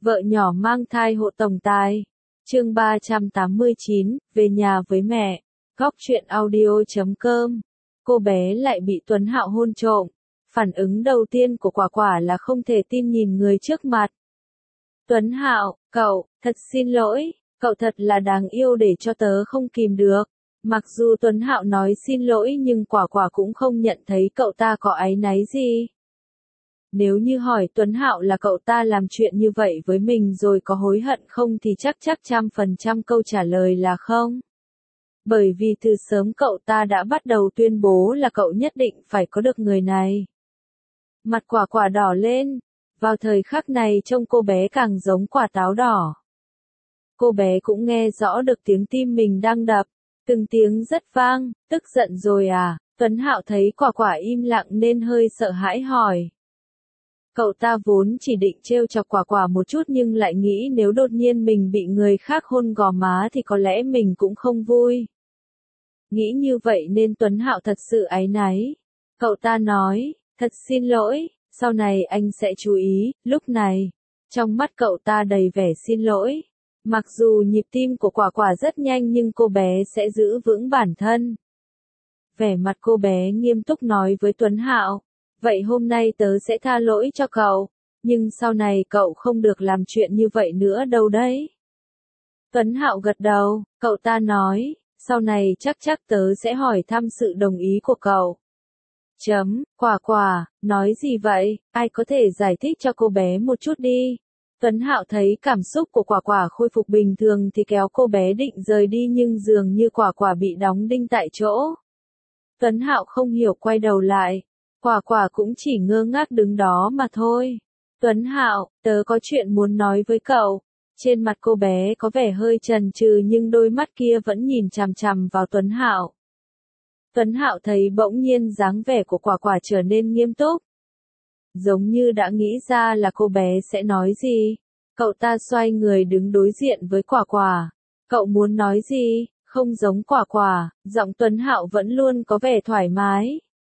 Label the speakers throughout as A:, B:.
A: Vợ nhỏ mang thai hộ tổng tài. Chương 389, về nhà với mẹ. Góc truyện audio.com. Cô bé lại bị Tuấn Hạo hôn trộm. Phản ứng đầu tiên của Quả Quả là không thể tin nhìn người trước mặt. Tuấn Hạo, cậu, thật xin lỗi, cậu thật là đáng yêu để cho tớ không kìm được. Mặc dù Tuấn Hạo nói xin lỗi nhưng Quả Quả cũng không nhận thấy cậu ta có áy náy gì. Nếu như hỏi Tuấn Hạo là cậu ta làm chuyện như vậy với mình rồi có hối hận không thì chắc 100% câu trả lời là không. Bởi vì từ sớm cậu ta đã bắt đầu tuyên bố là cậu nhất định phải có được người này. Mặt Quả Quả đỏ lên, vào thời khắc này trông cô bé càng giống quả táo đỏ. Cô bé cũng nghe rõ được tiếng tim mình đang đập, từng tiếng rất vang, tức giận rồi à? Tuấn Hạo thấy Quả Quả im lặng nên hơi sợ hãi hỏi. Cậu ta vốn chỉ định trêu chọc Quả Quả một chút nhưng lại nghĩ nếu đột nhiên mình bị người khác hôn gò má thì có lẽ mình cũng không vui. Nghĩ như vậy nên Tuấn Hạo thật sự áy náy. Cậu ta nói, thật xin lỗi, sau này anh sẽ chú ý. Lúc này, trong mắt cậu ta đầy vẻ xin lỗi. Mặc dù nhịp tim của Quả Quả rất nhanh nhưng cô bé sẽ giữ vững bản thân. Vẻ mặt cô bé nghiêm túc nói với Tuấn Hạo. Vậy hôm nay tớ sẽ tha lỗi cho cậu, nhưng sau này cậu không được làm chuyện như vậy nữa đâu đấy. Tuấn Hạo gật đầu, cậu ta nói, sau này chắc tớ sẽ hỏi thăm sự đồng ý của cậu. Quả Quả, nói gì vậy, ai có thể giải thích cho cô bé một chút đi. Tuấn Hạo thấy cảm xúc của Quả Quả khôi phục bình thường thì kéo cô bé định rời đi nhưng dường như Quả Quả bị đóng đinh tại chỗ. Tuấn Hạo không hiểu quay đầu lại. Quả Quả cũng chỉ ngơ ngác đứng đó mà thôi. Tuấn Hạo, tớ có chuyện muốn nói với cậu. Trên mặt cô bé có vẻ hơi chần chừ nhưng đôi mắt kia vẫn nhìn chằm chằm vào Tuấn Hạo. Tuấn Hạo thấy bỗng nhiên dáng vẻ của Quả Quả trở nên nghiêm túc. Giống như đã nghĩ ra là cô bé sẽ nói gì. Cậu ta xoay người đứng đối diện với Quả Quả. Cậu muốn nói gì? Không giống Quả Quả, giọng Tuấn Hạo vẫn luôn có vẻ thoải mái.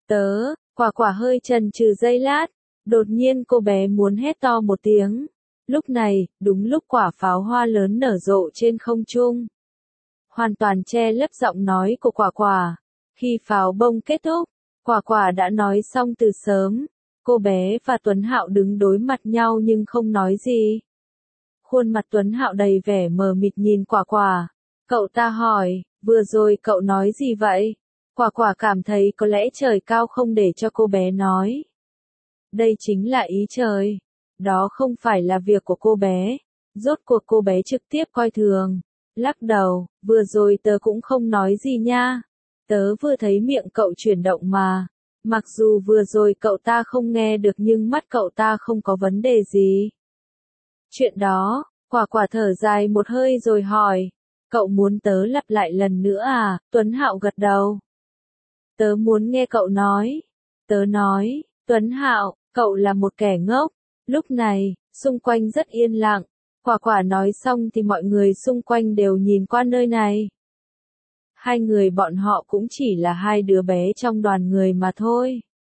A: Quả Quả hơi chần chừ giây lát, đột nhiên cô bé muốn hét to một tiếng. Lúc này, đúng lúc quả pháo hoa lớn nở rộ trên không trung. Hoàn toàn che lấp giọng nói của Quả Quả. Khi pháo bông kết thúc, Quả Quả đã nói xong từ sớm. Cô bé và Tuấn Hạo đứng đối mặt nhau nhưng không nói gì. Khuôn mặt Tuấn Hạo đầy vẻ mờ mịt nhìn Quả Quả. Cậu ta hỏi, vừa rồi cậu nói gì vậy? Quả Quả cảm thấy có lẽ trời cao không để cho cô bé nói. Đây chính là ý trời. Đó không phải là việc của cô bé. Rốt cuộc cô bé trực tiếp coi thường. Lắc đầu, vừa rồi tớ cũng không nói gì nha. Tớ vừa thấy miệng cậu chuyển động mà. Mặc dù vừa rồi cậu ta không nghe được nhưng mắt cậu ta không có vấn đề gì. Chuyện đó, Quả Quả thở dài một hơi rồi hỏi. Cậu muốn tớ lặp lại lần nữa à? Tuấn Hạo gật đầu. Tớ muốn nghe cậu nói. Tớ nói, Tuấn Hạo, cậu là một kẻ ngốc. Lúc này, xung quanh rất yên lặng. Quả Quả nói xong thì mọi người xung quanh đều nhìn qua nơi này. Hai người bọn họ cũng chỉ là hai đứa bé trong đoàn người mà thôi.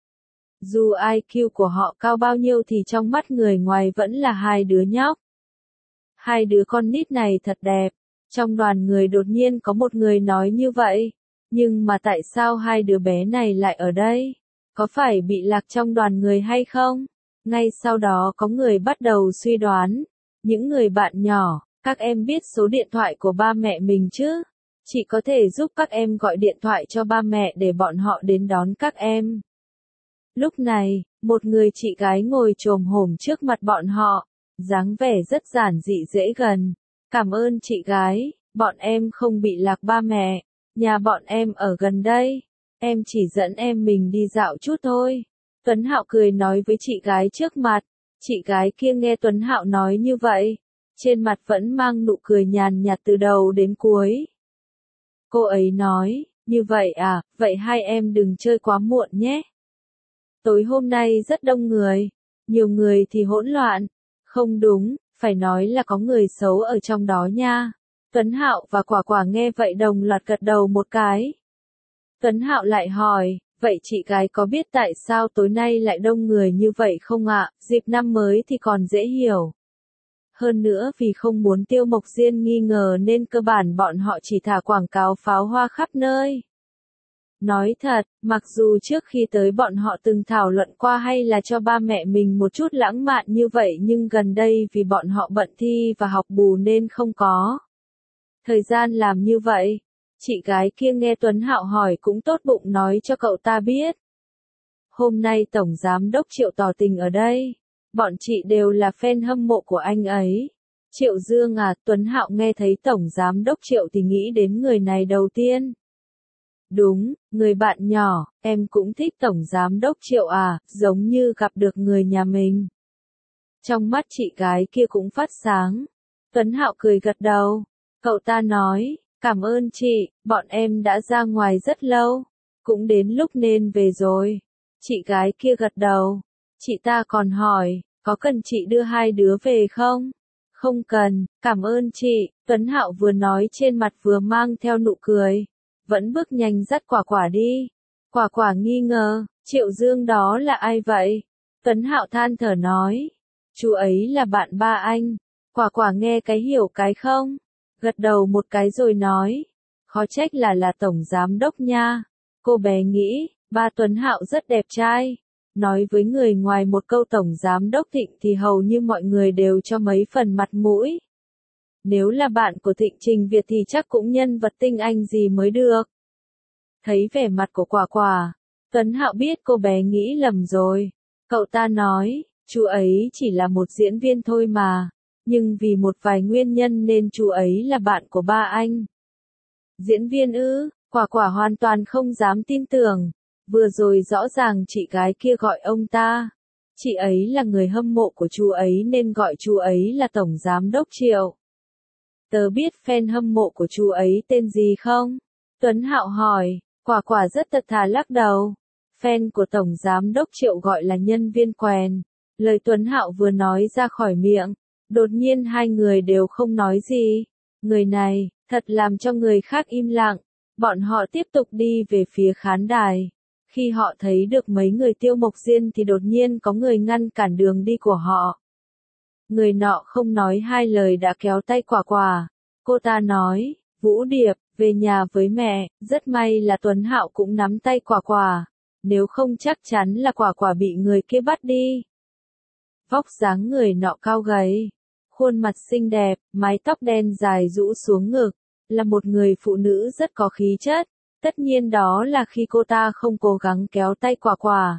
A: Dù IQ của họ cao bao nhiêu thì trong mắt người ngoài vẫn là hai đứa nhóc. Hai đứa con nít này thật đẹp. Trong đoàn người đột nhiên có một người nói như vậy. Nhưng mà tại sao hai đứa bé này lại ở đây? Có phải bị lạc trong đoàn người hay không? Ngay sau đó có người bắt đầu suy đoán. Những người bạn nhỏ, các em biết số điện thoại của ba mẹ mình chứ? Chị có thể giúp các em gọi điện thoại cho ba mẹ để bọn họ đến đón các em. Lúc này, một người chị gái ngồi chồm hổm trước mặt bọn họ, dáng vẻ rất giản dị dễ gần. Cảm ơn chị gái, bọn em không bị lạc ba mẹ. Nhà bọn em ở gần đây, em chỉ dẫn em mình đi dạo chút thôi. Tuấn Hạo cười nói với chị gái trước mặt. Chị gái kia nghe Tuấn Hạo nói như vậy, trên mặt vẫn mang nụ cười nhàn nhạt từ đầu đến cuối. Cô ấy nói, như vậy à, vậy hai em đừng chơi quá muộn nhé. Tối hôm nay rất đông người, nhiều người thì hỗn loạn. Không đúng, phải nói là có người xấu ở trong đó nha. Tuấn Hạo và Quả Quả nghe vậy đồng loạt gật đầu một cái. Tuấn Hạo lại hỏi, vậy chị gái có biết tại sao tối nay lại đông người như vậy không ạ? Dịp năm mới thì còn dễ hiểu. Hơn nữa vì không muốn Tiêu Mộc Diên nghi ngờ nên cơ bản bọn họ chỉ thả quảng cáo pháo hoa khắp nơi. Nói thật, mặc dù trước khi tới bọn họ từng thảo luận qua hay là cho ba mẹ mình một chút lãng mạn như vậy nhưng gần đây vì bọn họ bận thi và học bù nên không có thời gian làm như vậy. Chị gái kia nghe Tuấn Hạo hỏi cũng tốt bụng nói cho cậu ta biết. Hôm nay Tổng Giám Đốc Triệu tỏ tình ở đây. Bọn chị đều là fan hâm mộ của anh ấy. Triệu Dương à, Tuấn Hạo nghe thấy Tổng Giám Đốc Triệu thì nghĩ đến người này đầu tiên. Đúng, người bạn nhỏ, em cũng thích Tổng Giám Đốc Triệu à, giống như gặp được người nhà mình. Trong mắt chị gái kia cũng phát sáng. Tuấn Hạo cười gật đầu. Cậu ta nói, cảm ơn chị, bọn em đã ra ngoài rất lâu. Cũng đến lúc nên về rồi. Chị gái kia gật đầu. Chị ta còn hỏi, có cần chị đưa hai đứa về không? Không cần, cảm ơn chị. Tuấn Hạo vừa nói trên mặt vừa mang theo nụ cười. Vẫn bước nhanh dắt Quả Quả đi. Quả Quả nghi ngờ, Triệu Dương đó là ai vậy? Tuấn Hạo than thở nói, chú ấy là bạn ba anh. Quả Quả nghe cái hiểu cái không? Gật đầu một cái rồi nói, khó trách là Tổng Giám Đốc nha. Cô bé nghĩ, ba Tuấn Hạo rất đẹp trai. Nói với người ngoài một câu Tổng Giám Đốc Thịnh thì hầu như mọi người đều cho mấy phần mặt mũi. Nếu là bạn của Thịnh Trình Việt thì chắc cũng nhân vật tinh anh gì mới được. Thấy vẻ mặt của Quả Quả, Tuấn Hạo biết cô bé nghĩ lầm rồi. Cậu ta nói, chú ấy chỉ là một diễn viên thôi mà. Nhưng vì một vài nguyên nhân nên chú ấy là bạn của ba anh. Diễn viên ư? Quả Quả hoàn toàn không dám tin tưởng. Vừa rồi rõ ràng chị gái kia gọi ông ta. Chị ấy là người hâm mộ của chú ấy nên gọi chú ấy là Tổng Giám Đốc Triệu. Tớ biết fan hâm mộ của chú ấy tên gì không? Tuấn Hạo hỏi. Quả Quả rất thật thà lắc đầu. Fan của Tổng Giám Đốc Triệu gọi là nhân viên quèn. Lời Tuấn Hạo vừa nói ra khỏi miệng. Đột nhiên hai người đều không nói gì. Người này, thật làm cho người khác im lặng. Bọn họ tiếp tục đi về phía khán đài. Khi họ thấy được mấy người Tiêu Mộc Diên thì đột nhiên có người ngăn cản đường đi của họ. Người nọ không nói hai lời đã kéo tay Quả Quả. Cô ta nói, Vũ Điệp, về nhà với mẹ, rất may là Tuấn Hạo cũng nắm tay Quả Quả. Nếu không chắc chắn là Quả Quả bị người kia bắt đi. Vóc dáng người nọ cao gầy. Khuôn mặt xinh đẹp, mái tóc đen dài rũ xuống ngực. Là một người phụ nữ rất có khí chất. Tất nhiên đó là khi cô ta không cố gắng kéo tay Quả Quả.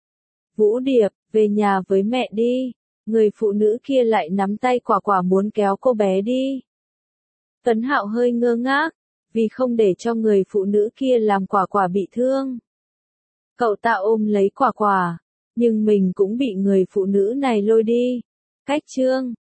A: Vũ Điệp, về nhà với mẹ đi. Người phụ nữ kia lại nắm tay Quả Quả muốn kéo cô bé đi. Tuấn Hạo hơi ngơ ngác, vì không để cho người phụ nữ kia làm Quả Quả bị thương. Cậu ta ôm lấy Quả Quả, nhưng mình cũng bị người phụ nữ này lôi đi. Cách chương